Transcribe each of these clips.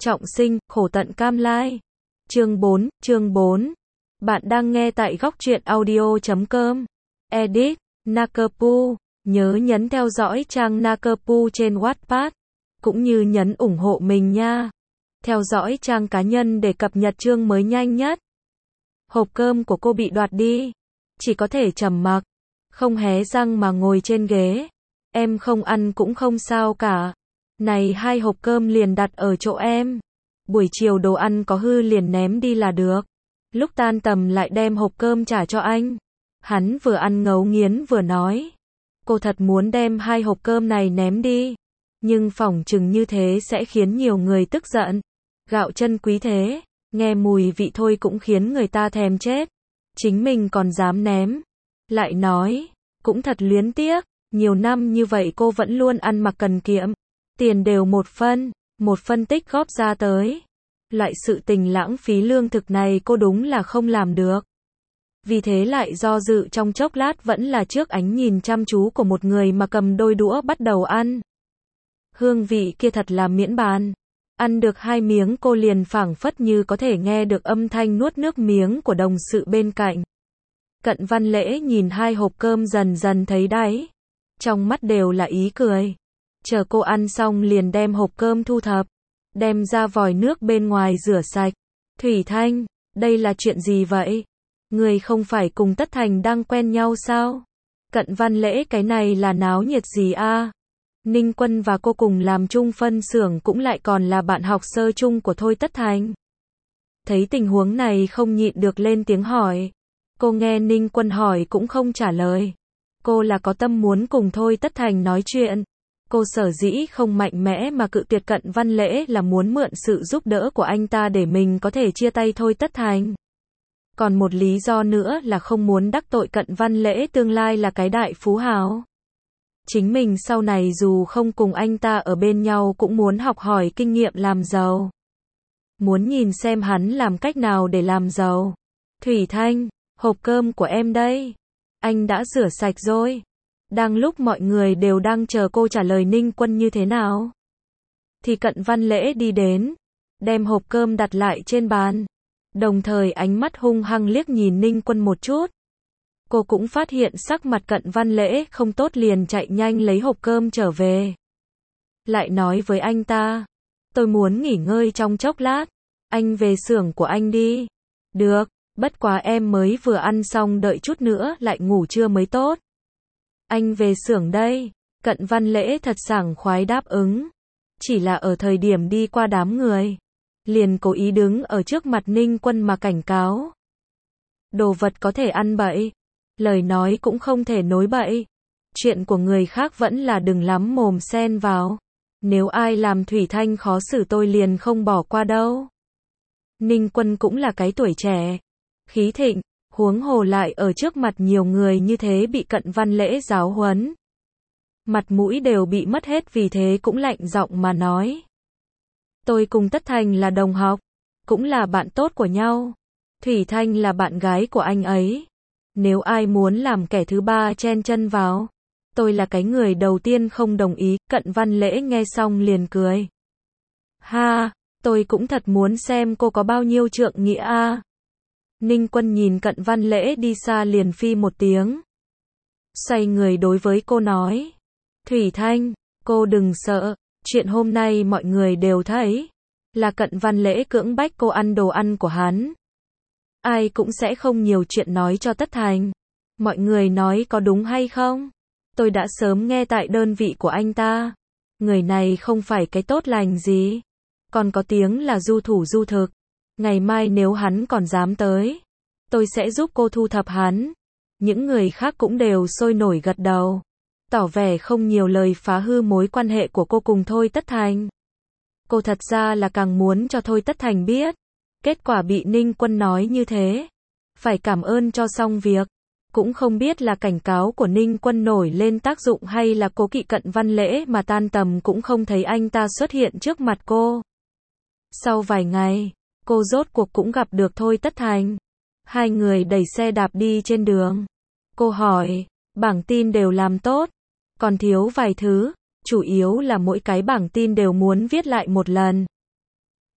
trọng sinh, khổ tận cam lai. Chương 4. Bạn đang nghe tại góc truyện audio.com. Edit, Nakapu. Nhớ nhấn theo dõi trang Nakapu trên Wattpad, cũng như nhấn ủng hộ mình nha. Theo dõi trang cá nhân để cập nhật chương mới nhanh nhất. Hộp cơm của cô bị đoạt đi. Chỉ có thể trầm mặc, không hé răng mà ngồi trên ghế. Em không ăn cũng không sao cả. Này, 2 hộp cơm liền đặt ở chỗ em. Buổi chiều đồ ăn có hư liền ném đi là được. Lúc tan tầm lại đem hộp cơm trả cho anh. Hắn vừa ăn ngấu nghiến vừa nói. Cô thật muốn đem 2 hộp cơm này ném đi. Nhưng phỏng chừng như thế sẽ khiến nhiều người tức giận. Gạo chân quý thế, nghe mùi vị thôi cũng khiến người ta thèm chết. Chính mình còn dám ném. Lại nói, cũng thật luyến tiếc. Nhiều năm như vậy cô vẫn luôn ăn mặc cần kiệm. Tiền đều một phân tích góp ra tới. Loại sự tình lãng phí lương thực này cô đúng là không làm được. Vì thế lại do dự trong chốc lát, vẫn là trước ánh nhìn chăm chú của một người mà cầm đôi đũa bắt đầu ăn. Hương vị kia thật là miễn bàn. Ăn được 2 miếng cô liền phảng phất như có thể nghe được âm thanh nuốt nước miếng của đồng sự bên cạnh. Cận Văn Lễ nhìn 2 hộp cơm dần dần thấy đáy. Trong mắt đều là ý cười. Chờ cô ăn xong liền đem hộp cơm thu thập. Đem ra vòi nước bên ngoài rửa sạch. Thủy Thanh, đây là chuyện gì vậy? Người không phải cùng Tất Thành đang quen nhau sao? Cận Văn Lễ, cái này là náo nhiệt gì a? Ninh Quân và cô cùng làm chung phân xưởng, cũng lại còn là bạn học sơ chung của Thôi Tất Thành. Thấy tình huống này không nhịn được lên tiếng hỏi. Cô nghe Ninh Quân hỏi cũng không trả lời. Cô là có tâm muốn cùng Thôi Tất Thành nói chuyện. Cô sở dĩ không mạnh mẽ mà cự tuyệt Cận Văn Lễ là muốn mượn sự giúp đỡ của anh ta để mình có thể chia tay Thôi Tất Thành. Còn một lý do nữa là không muốn đắc tội Cận Văn Lễ, tương lai là cái đại phú hào. Chính mình sau này dù không cùng anh ta ở bên nhau cũng muốn học hỏi kinh nghiệm làm giàu. Muốn nhìn xem hắn làm cách nào để làm giàu. Thủy Thanh, hộp cơm của em đây. Anh đã rửa sạch rồi. Đang lúc mọi người đều đang chờ cô trả lời Ninh Quân như thế nào, thì Cận Văn Lễ đi đến, đem hộp cơm đặt lại trên bàn. Đồng thời ánh mắt hung hăng liếc nhìn Ninh Quân một chút. Cô cũng phát hiện sắc mặt Cận Văn Lễ không tốt, liền chạy nhanh lấy hộp cơm trở về. Lại nói với anh ta, tôi muốn nghỉ ngơi trong chốc lát, anh về xưởng của anh đi. Được, bất quá em mới vừa ăn xong, đợi chút nữa lại ngủ trưa mới tốt. Anh về xưởng đây. Cận Văn Lễ thật sảng khoái đáp ứng. Chỉ là ở thời điểm đi qua đám người, liền cố ý đứng ở trước mặt Ninh Quân mà cảnh cáo. Đồ vật có thể ăn bậy, lời nói cũng không thể nói bậy. Chuyện của người khác vẫn là đừng lắm mồm xen vào. Nếu ai làm Thủy Thanh khó xử tôi liền không bỏ qua đâu. Ninh Quân cũng là cái tuổi trẻ, khí thịnh, huống hồ lại ở trước mặt nhiều người như thế bị Cận Văn Lễ giáo huấn. Mặt mũi đều bị mất hết, vì thế cũng lạnh giọng mà nói. Tôi cùng Tất Thành là đồng học, cũng là bạn tốt của nhau. Thủy Thanh là bạn gái của anh ấy. Nếu ai muốn làm kẻ thứ ba chen chân vào, tôi là cái người đầu tiên không đồng ý. Cận Văn Lễ nghe xong liền cười. Ha, tôi cũng thật muốn xem cô có bao nhiêu trượng nghĩa a. Ninh Quân nhìn Cận Văn Lễ đi xa liền phi một tiếng. Xoay người đối với cô nói. Thủy Thanh, cô đừng sợ, chuyện hôm nay mọi người đều thấy. Là Cận Văn Lễ cưỡng bách cô ăn đồ ăn của hắn. Ai cũng sẽ không nhiều chuyện nói cho Tất Thành. Mọi người nói có đúng hay không? Tôi đã sớm nghe tại đơn vị của anh ta. Người này không phải cái tốt lành gì. Còn có tiếng là du thủ du thực. Ngày mai nếu hắn còn dám tới, tôi sẽ giúp cô thu thập hắn. Những người khác cũng đều sôi nổi gật đầu, tỏ vẻ không nhiều lời phá hư mối quan hệ của cô cùng Thôi Tất Thành. Cô thật ra là càng muốn cho Thôi Tất Thành biết. Kết quả bị Ninh Quân nói như thế, phải cảm ơn cho xong việc. Cũng không biết là cảnh cáo của Ninh Quân nổi lên tác dụng hay là cố kỵ Cận Văn Lễ mà tan tầm cũng không thấy anh ta xuất hiện trước mặt cô. Sau vài ngày, cô rốt cuộc cũng gặp được Thôi Tất Thành. 2 người đẩy xe đạp đi trên đường. Cô hỏi, bảng tin đều làm tốt, còn thiếu vài thứ, chủ yếu là mỗi cái bảng tin đều muốn viết lại một lần.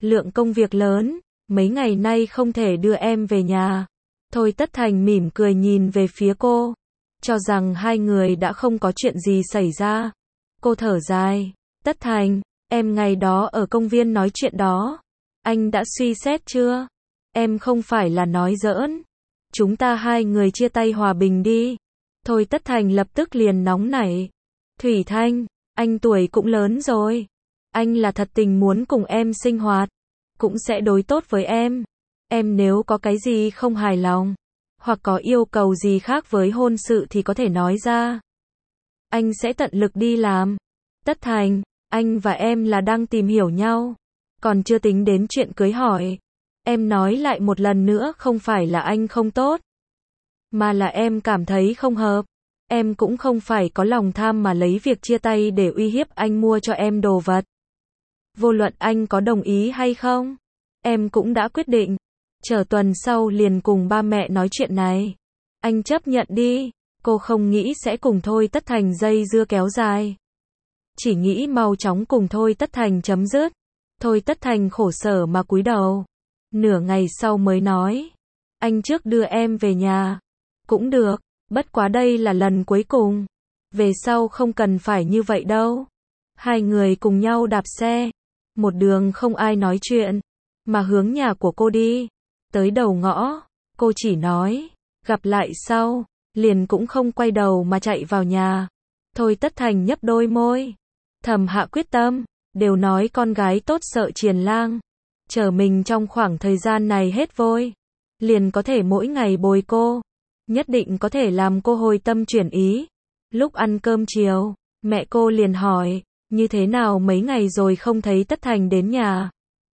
Lượng công việc lớn, mấy ngày nay không thể đưa em về nhà. Thôi Tất Thành mỉm cười nhìn về phía cô, cho rằng hai người đã không có chuyện gì xảy ra. Cô thở dài, Tất Thành, em ngày đó ở công viên nói chuyện đó, anh đã suy xét chưa? Em không phải là nói giỡn. Chúng ta hai người chia tay hòa bình đi. Thôi Tất Thành lập tức liền nóng nảy. Thủy Thanh, anh tuổi cũng lớn rồi. Anh là thật tình muốn cùng em sinh hoạt, cũng sẽ đối tốt với em. Em nếu có cái gì không hài lòng, hoặc có yêu cầu gì khác với hôn sự thì có thể nói ra. Anh sẽ tận lực đi làm. Tất Thành, anh và em là đang tìm hiểu nhau, còn chưa tính đến chuyện cưới hỏi. Em nói lại một lần nữa, không phải là anh không tốt, mà là em cảm thấy không hợp. Em cũng không phải có lòng tham mà lấy việc chia tay để uy hiếp anh mua cho em đồ vật. Vô luận anh có đồng ý hay không, em cũng đã quyết định. Chờ tuần sau liền cùng ba mẹ nói chuyện này. Anh chấp nhận đi. Cô không nghĩ sẽ cùng Thôi Tất Thành dây dưa kéo dài, chỉ nghĩ mau chóng cùng Thôi Tất Thành chấm dứt. Thôi Tất Thành khổ sở mà cúi đầu. Nửa ngày sau mới nói, anh trước đưa em về nhà. Cũng được, bất quá đây là lần cuối cùng. Về sau không cần phải như vậy đâu. Hai người cùng nhau đạp xe, một đường không ai nói chuyện, mà hướng nhà của cô đi. Tới đầu ngõ, cô chỉ nói, gặp lại sau, liền cũng không quay đầu mà chạy vào nhà. Thôi Tất Thành nhấp đôi môi, thầm hạ quyết tâm, đều nói con gái tốt sợ triền lang. Chờ mình trong khoảng thời gian này hết vôi, liền có thể mỗi ngày bồi cô, nhất định có thể làm cô hồi tâm chuyển ý. Lúc ăn cơm chiều, mẹ cô liền hỏi, như thế nào mấy ngày rồi không thấy Tất Thành đến nhà.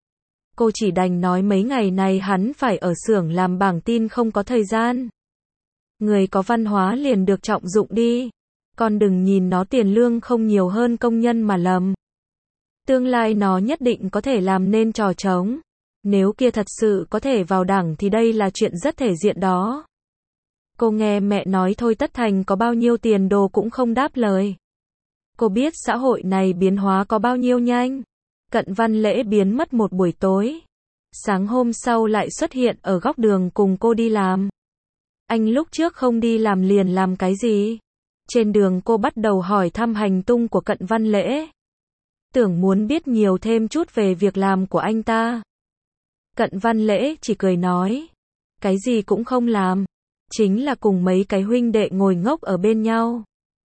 Cô chỉ đành nói mấy ngày này hắn phải ở xưởng làm bảng tin không có thời gian. Người có văn hóa liền được trọng dụng đi. Con đừng nhìn nó tiền lương không nhiều hơn công nhân mà lầm. Tương lai nó nhất định có thể làm nên trò trống. Nếu kia thật sự có thể vào đảng thì đây là chuyện rất thể diện đó. Cô nghe mẹ nói Thôi Tất Thành có bao nhiêu tiền đồ cũng không đáp lời. Cô biết xã hội này biến hóa có bao nhiêu nhanh. Cận Văn Lễ biến mất một buổi tối. Sáng hôm sau lại xuất hiện ở góc đường cùng cô đi làm. Anh lúc trước không đi làm liền làm cái gì? Trên đường cô bắt đầu hỏi thăm hành tung của Cận Văn Lễ. Tưởng muốn biết nhiều thêm chút về việc làm của anh ta. Cận Văn Lễ chỉ cười nói, cái gì cũng không làm, chính là cùng mấy cái huynh đệ ngồi ngốc ở bên nhau.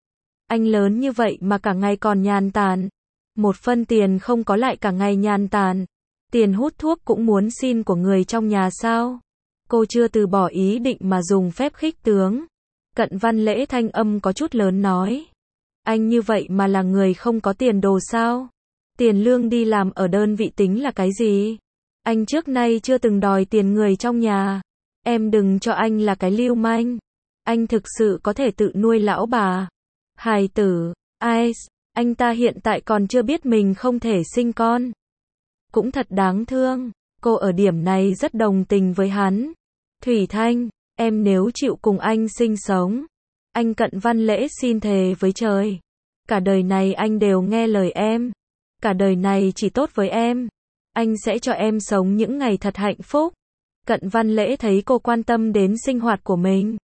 Anh lớn như vậy mà cả ngày còn nhàn tản. Một phân tiền không có lại cả ngày nhàn tản. Tiền hút thuốc cũng muốn xin của người trong nhà sao? Cô chưa từ bỏ ý định mà dùng phép khích tướng. Cận Văn Lễ thanh âm có chút lớn nói, anh như vậy mà là người không có tiền đồ sao? Tiền lương đi làm ở đơn vị tính là cái gì? Anh trước nay chưa từng đòi tiền người trong nhà. Em đừng cho anh là cái lưu manh. Anh thực sự có thể tự nuôi lão bà. Hài tử, Ice, anh ta hiện tại còn chưa biết mình không thể sinh con. Cũng thật đáng thương. Cô ở điểm này rất đồng tình với hắn. Thủy Thanh, em nếu chịu cùng anh sinh sống, anh Cận Văn Lễ xin thề với trời, cả đời này anh đều nghe lời em. Cả đời này chỉ tốt với em. Anh sẽ cho em sống những ngày thật hạnh phúc. Cận Văn Lễ thấy cô quan tâm đến sinh hoạt của mình,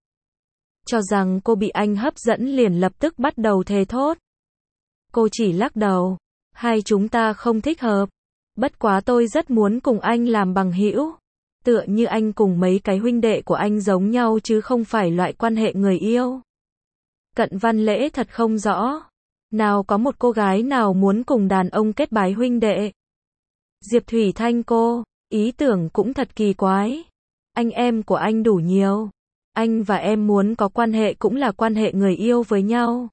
cho rằng cô bị anh hấp dẫn liền lập tức bắt đầu thề thốt. Cô chỉ lắc đầu, hai chúng ta không thích hợp. Bất quá tôi rất muốn cùng anh làm bằng hữu. Tựa như anh cùng mấy cái huynh đệ của anh giống nhau chứ không phải loại quan hệ người yêu. Cận Văn Lễ thật không rõ. Nào có một cô gái nào muốn cùng đàn ông kết bái huynh đệ. Diệp Thủy Thanh cô, ý tưởng cũng thật kỳ quái. Anh em của anh đủ nhiều. Anh và em muốn có quan hệ cũng là quan hệ người yêu với nhau.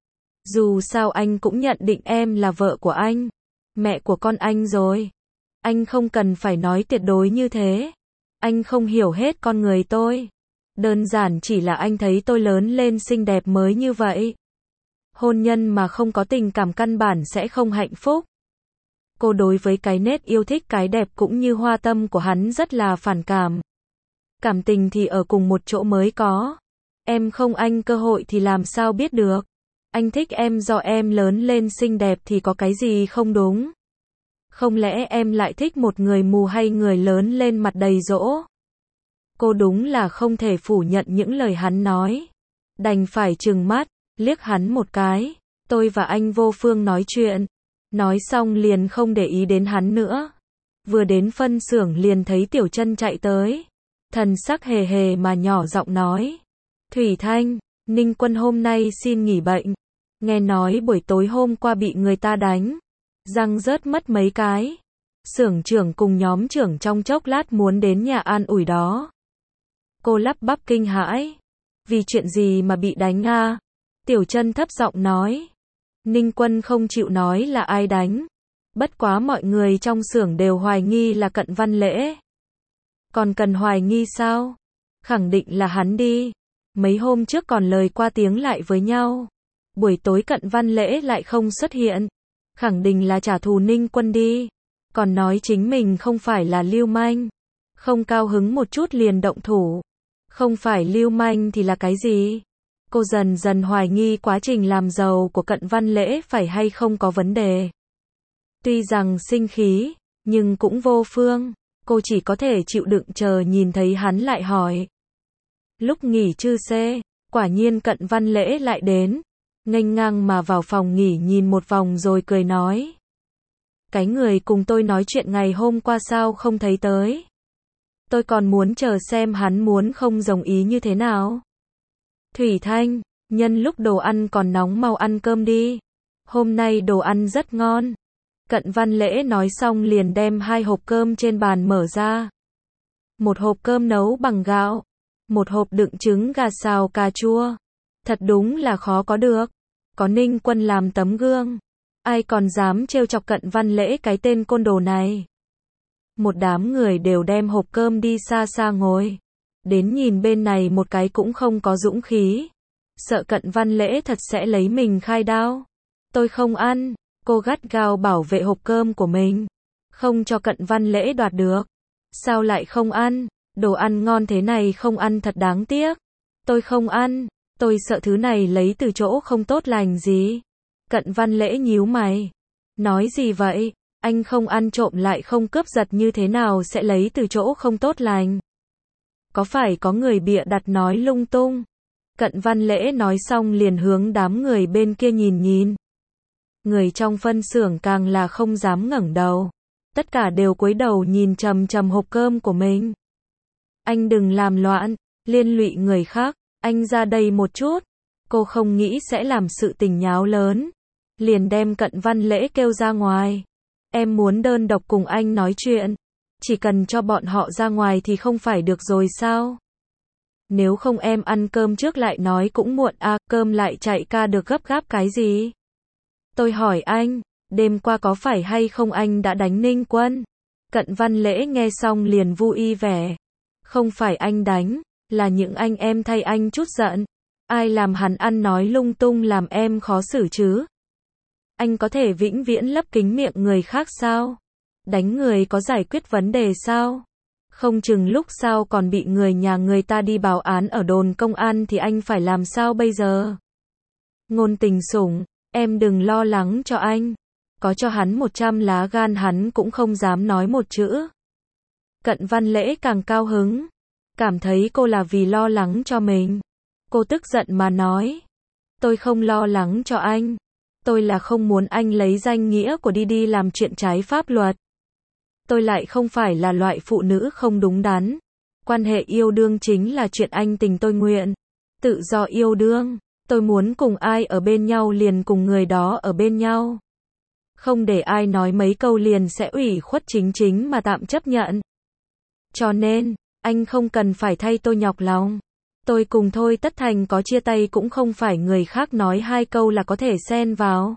Dù sao anh cũng nhận định em là vợ của anh, mẹ của con anh rồi. Anh không cần phải nói tuyệt đối như thế. Anh không hiểu hết con người tôi. Đơn giản chỉ là anh thấy tôi lớn lên xinh đẹp mới như vậy. Hôn nhân mà không có tình cảm căn bản sẽ không hạnh phúc. Cô đối với cái nết yêu thích cái đẹp cũng như Hoa Tâm của hắn rất là phản cảm. Cảm tình thì ở cùng một chỗ mới có. Em không anh cơ hội thì làm sao biết được. Anh thích em do em lớn lên xinh đẹp thì có cái gì không đúng. Không lẽ em lại thích một người mù hay người lớn lên mặt đầy dỗ? Cô đúng là không thể phủ nhận những lời hắn nói. Đành phải trừng mắt, liếc hắn một cái. Tôi và anh vô phương nói chuyện. Nói xong liền không để ý đến hắn nữa. Vừa đến phân xưởng liền thấy Tiểu Chân chạy tới. Thần sắc hề hề mà nhỏ giọng nói. Thủy Thanh, Ninh Quân hôm nay xin nghỉ bệnh. Nghe nói buổi tối hôm qua bị người ta đánh. Răng rớt mất mấy cái. Xưởng trưởng cùng nhóm trưởng trong chốc lát muốn đến nhà an ủi đó. Cô lắp bắp kinh hãi. Vì chuyện gì mà bị đánh à? Tiểu Chân thấp giọng nói. Ninh Quân không chịu nói là ai đánh. Bất quá mọi người trong xưởng đều hoài nghi là Cận Văn Lễ. Còn cần hoài nghi sao? Khẳng định là hắn đi. Mấy hôm trước còn lời qua tiếng lại với nhau. Buổi tối Cận Văn Lễ lại không xuất hiện. Khẳng định là trả thù Ninh Quân đi. Còn nói chính mình không phải là lưu manh. Không cao hứng một chút liền động thủ. Không phải lưu manh thì là cái gì? Cô dần dần hoài nghi quá trình làm giàu của Cận Văn Lễ phải hay không có vấn đề. Tuy rằng sinh khí, nhưng cũng vô phương. Cô chỉ có thể chịu đựng chờ nhìn thấy hắn lại hỏi. Lúc nghỉ trưa xe, quả nhiên Cận Văn Lễ lại đến. Nghênh ngang mà vào phòng nghỉ nhìn một vòng rồi cười nói. Cái người cùng tôi nói chuyện ngày hôm qua sao không thấy tới? Tôi còn muốn chờ xem hắn muốn không đồng ý như thế nào. Thủy Thanh, nhân lúc đồ ăn còn nóng mau ăn cơm đi. Hôm nay đồ ăn rất ngon. Cận Văn Lễ nói xong liền đem 2 hộp cơm trên bàn mở ra. Một hộp cơm nấu bằng gạo. Một hộp đựng trứng gà xào cà chua. Thật đúng là khó có được. Có Ninh Quân làm tấm gương. Ai còn dám trêu chọc Cận Văn Lễ cái tên côn đồ này. Một đám người đều đem hộp cơm đi xa xa ngồi. Đến nhìn bên này một cái cũng không có dũng khí. Sợ Cận Văn Lễ thật sẽ lấy mình khai đao. Tôi không ăn. Cô gắt gao bảo vệ hộp cơm của mình. Không cho Cận Văn Lễ đoạt được. Sao lại không ăn? Đồ ăn ngon thế này không ăn thật đáng tiếc. Tôi không ăn. Tôi sợ thứ này lấy từ chỗ không tốt lành gì. Cận Văn Lễ nhíu mày. Nói gì vậy? Anh không ăn trộm lại không cướp giật như thế nào sẽ lấy từ chỗ không tốt lành? Có phải có người bịa đặt nói lung tung? Cận Văn Lễ nói xong liền hướng đám người bên kia nhìn nhìn. Người trong phân xưởng càng là không dám ngẩng đầu. Tất cả đều cúi đầu nhìn chằm chằm hộp cơm của mình. Anh đừng làm loạn, liên lụy người khác. Anh ra đây một chút. Cô không nghĩ sẽ làm sự tình nháo lớn. Liền đem Cận Văn Lễ kêu ra ngoài. Em muốn đơn độc cùng anh nói chuyện. Chỉ cần cho bọn họ ra ngoài thì không phải được rồi sao? Nếu không em ăn cơm trước lại nói cũng muộn à, cơm lại chạy ca được gấp gáp cái gì? Tôi hỏi anh, đêm qua có phải hay không anh đã đánh Ninh Quân? Cận Văn Lễ nghe xong liền vui vẻ. Không phải anh đánh, là những anh em thay anh chút giận. Ai làm hắn ăn nói lung tung làm em khó xử chứ? Anh có thể vĩnh viễn lấp kín miệng người khác sao? Đánh người có giải quyết vấn đề sao? Không chừng lúc sau còn bị người nhà người ta đi báo án ở đồn công an thì anh phải làm sao bây giờ? Ngôn Tình Sủng, em đừng lo lắng cho anh. Có cho hắn 100 lá gan hắn cũng không dám nói một chữ. Cận Văn Lễ càng cao hứng. Cảm thấy cô là vì lo lắng cho mình. Cô tức giận mà nói. Tôi không lo lắng cho anh. Tôi là không muốn anh lấy danh nghĩa của đi làm chuyện trái pháp luật. Tôi lại không phải là loại phụ nữ không đúng đắn. Quan hệ yêu đương chính là chuyện anh tình tôi nguyện. Tự do yêu đương. Tôi muốn cùng ai ở bên nhau liền cùng người đó ở bên nhau. Không để ai nói mấy câu liền sẽ ủy khuất chính mà tạm chấp nhận. Cho nên, anh không cần phải thay tôi nhọc lòng. Tôi cùng Thôi Tất Thành có chia tay cũng không phải người khác nói 2 câu là có thể xen vào.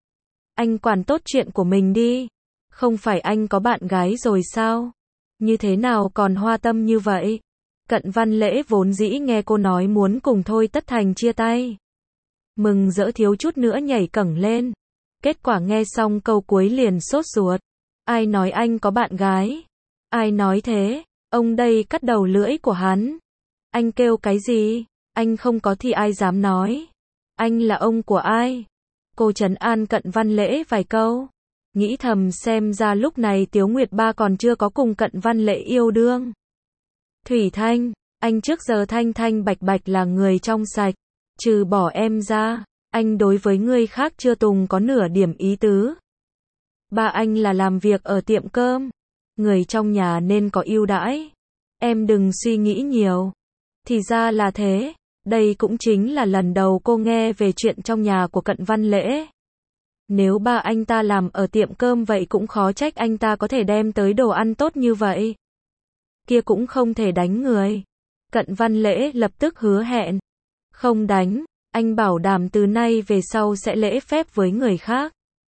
Anh quản tốt chuyện của mình đi. Không phải anh có bạn gái rồi sao? Như thế nào còn hoa tâm như vậy? Cận Văn Lễ vốn dĩ nghe cô nói muốn cùng Thôi Tất Thành chia tay. Mừng rỡ thiếu chút nữa nhảy cẫng lên. Kết quả nghe xong câu cuối liền sốt ruột. Ai nói anh có bạn gái? Ai nói thế? Ông đây cắt đầu lưỡi của hắn. Anh kêu cái gì? Anh không có thì ai dám nói? Anh là ông của ai? Cô trấn an Cận Văn Lễ vài câu. Nghĩ thầm xem ra lúc này Tiếu Nguyệt Ba còn chưa có cùng Cận Văn Lễ yêu đương. Thủy Thanh, anh trước giờ thanh thanh bạch bạch là người trong sạch. Trừ bỏ em ra, anh đối với người khác chưa từng có nửa điểm ý tứ. Ba anh là làm việc ở tiệm cơm. Người trong nhà nên có ưu đãi. Em đừng suy nghĩ nhiều. Thì ra là thế. Đây cũng chính là lần đầu cô nghe về chuyện trong nhà của Cận Văn Lễ. Nếu ba anh ta làm ở tiệm cơm vậy cũng khó trách anh ta có thể đem tới đồ ăn tốt như vậy. Kia cũng không thể đánh người. Cận Văn Lễ lập tức hứa hẹn. Không đánh, anh bảo đảm từ nay về sau sẽ lễ phép với người khác.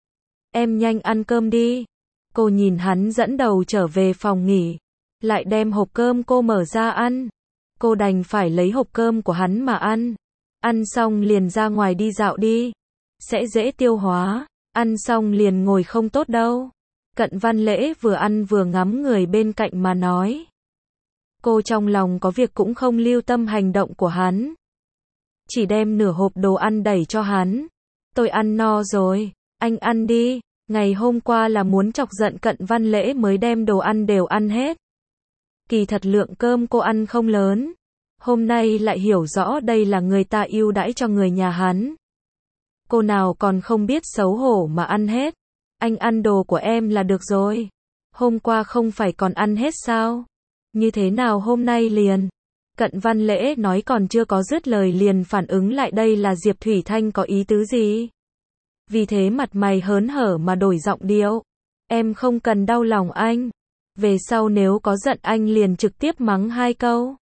Em nhanh ăn cơm đi. Cô nhìn hắn dẫn đầu trở về phòng nghỉ. Lại đem hộp cơm cô mở ra ăn. Cô đành phải lấy hộp cơm của hắn mà ăn. Ăn xong liền ra ngoài đi dạo đi. Sẽ dễ tiêu hóa. Ăn xong liền ngồi không tốt đâu. Cận Văn Lễ vừa ăn vừa ngắm người bên cạnh mà nói. Cô trong lòng có việc cũng không lưu tâm hành động của hắn. Chỉ đem nửa hộp đồ ăn đẩy cho hắn. Tôi ăn no rồi. Anh ăn đi. Ngày hôm qua là muốn chọc giận Cận Văn Lễ mới đem đồ ăn đều ăn hết. Kỳ thật lượng cơm cô ăn không lớn. Hôm nay lại hiểu rõ đây là người ta ưu đãi cho người nhà hắn. Cô nào còn không biết xấu hổ mà ăn hết. Anh ăn đồ của em là được rồi. Hôm qua không phải còn ăn hết sao? Như thế nào hôm nay liền? Cận Văn Lễ nói còn chưa có dứt lời liền phản ứng lại đây là Diệp Thủy Thanh có ý tứ gì. Vì thế mặt mày hớn hở mà đổi giọng điệu. Em không cần đau lòng anh. Về sau nếu có giận anh liền trực tiếp mắng 2 câu.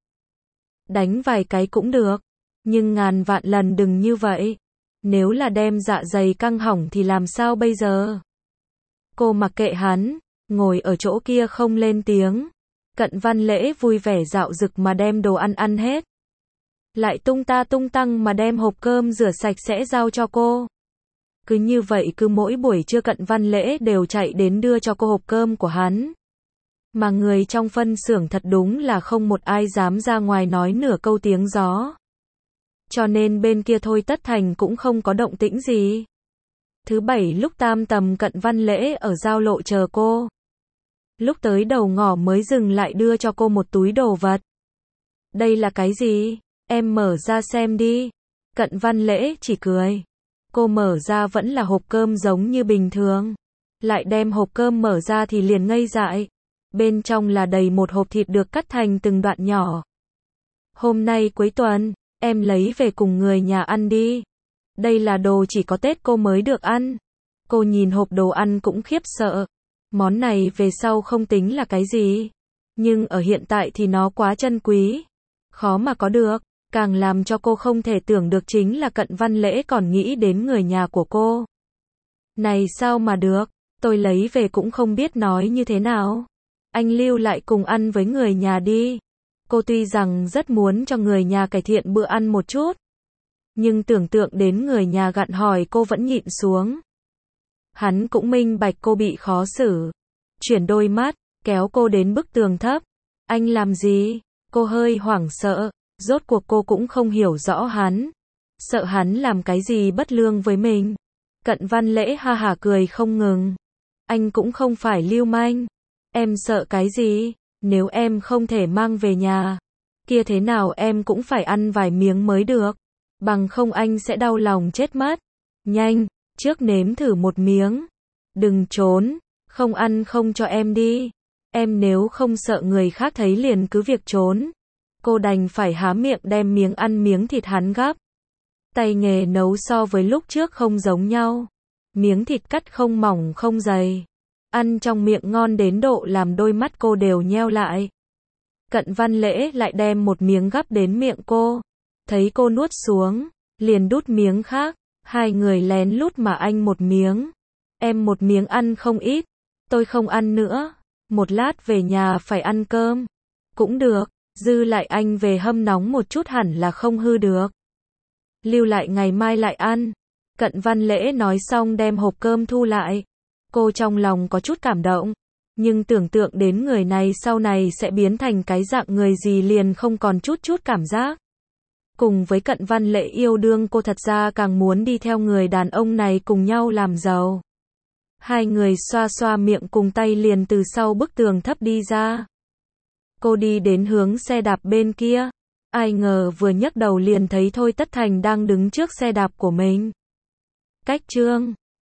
Đánh vài cái cũng được. Nhưng ngàn vạn lần đừng như vậy. Nếu là đem dạ dày căng hỏng thì làm sao bây giờ? Cô mặc kệ hắn, ngồi ở chỗ kia không lên tiếng. Cận Văn Lễ vui vẻ dạo dực mà đem đồ ăn ăn hết. Lại tung ta tung tăng mà đem hộp cơm rửa sạch sẽ giao cho cô. Cứ như vậy cứ mỗi buổi trưa Cận Văn Lễ đều chạy đến đưa cho cô hộp cơm của hắn. Mà người trong phân xưởng thật đúng là không một ai dám ra ngoài nói nửa câu tiếng gió. Cho nên bên kia Thôi Tất Thành cũng không có động tĩnh gì. Thứ bảy lúc tam tầm Cận Văn Lễ ở giao lộ chờ cô. Lúc tới đầu ngõ mới dừng lại đưa cho cô một túi đồ vật. Đây là cái gì? Em mở ra xem đi. Cận Văn Lễ chỉ cười. Cô mở ra vẫn là hộp cơm giống như bình thường. Lại đem hộp cơm mở ra thì liền ngây dại. Bên trong là đầy một hộp thịt được cắt thành từng đoạn nhỏ. Hôm nay cuối tuần, em lấy về cùng người nhà ăn đi. Đây là đồ chỉ có Tết cô mới được ăn. Cô nhìn hộp đồ ăn cũng khiếp sợ. Món này về sau không tính là cái gì. Nhưng ở hiện tại thì nó quá chân quý. Khó mà có được. Càng làm cho cô không thể tưởng được chính là Cận Văn Lễ còn nghĩ đến người nhà của cô. Này sao mà được. Tôi lấy về cũng không biết nói như thế nào. Anh lưu lại cùng ăn với người nhà đi. Cô tuy rằng rất muốn cho người nhà cải thiện bữa ăn một chút. Nhưng tưởng tượng đến người nhà gặn hỏi cô vẫn nhịn xuống. Hắn cũng minh bạch cô bị khó xử. Chuyển đôi mắt, kéo cô đến bức tường thấp. Anh làm gì? Cô hơi hoảng sợ. Rốt cuộc cô cũng không hiểu rõ hắn. Sợ hắn làm cái gì bất lương với mình. Cận Văn Lễ ha hả cười không ngừng. Anh cũng không phải lưu manh. Em sợ cái gì? Nếu em không thể mang về nhà, kia thế nào em cũng phải ăn vài miếng mới được. Bằng không anh sẽ đau lòng chết mất. Nhanh, trước nếm thử một miếng. Đừng trốn, không ăn không cho em đi. Em nếu không sợ người khác thấy liền cứ việc trốn. Cô đành phải há miệng đem miếng ăn miếng thịt hắn gắp. Tay nghề nấu so với lúc trước không giống nhau. Miếng thịt cắt không mỏng không dày. Ăn trong miệng ngon đến độ làm đôi mắt cô đều nheo lại. Cận Văn Lễ lại đem một miếng gắp đến miệng cô. Thấy cô nuốt xuống, liền đút miếng khác. Hai người lén lút mà anh một miếng. Em một miếng ăn không ít. Tôi không ăn nữa. Một lát về nhà phải ăn cơm. Cũng được, dư lại anh về hâm nóng một chút hẳn là không hư được. Lưu lại ngày mai lại ăn. Cận Văn Lễ nói xong đem hộp cơm thu lại. Cô trong lòng có chút cảm động. Nhưng tưởng tượng đến người này sau này sẽ biến thành cái dạng người gì liền không còn chút cảm giác. Cùng với Cận Văn Lễ yêu đương cô thật ra càng muốn đi theo người đàn ông này cùng nhau làm giàu. Hai người xoa xoa miệng cùng tay liền từ sau bức tường thấp đi ra. Cô đi đến hướng xe đạp bên kia. Ai ngờ vừa nhấc đầu liền thấy Thôi Tất Thành đang đứng trước xe đạp của mình. Cách Trương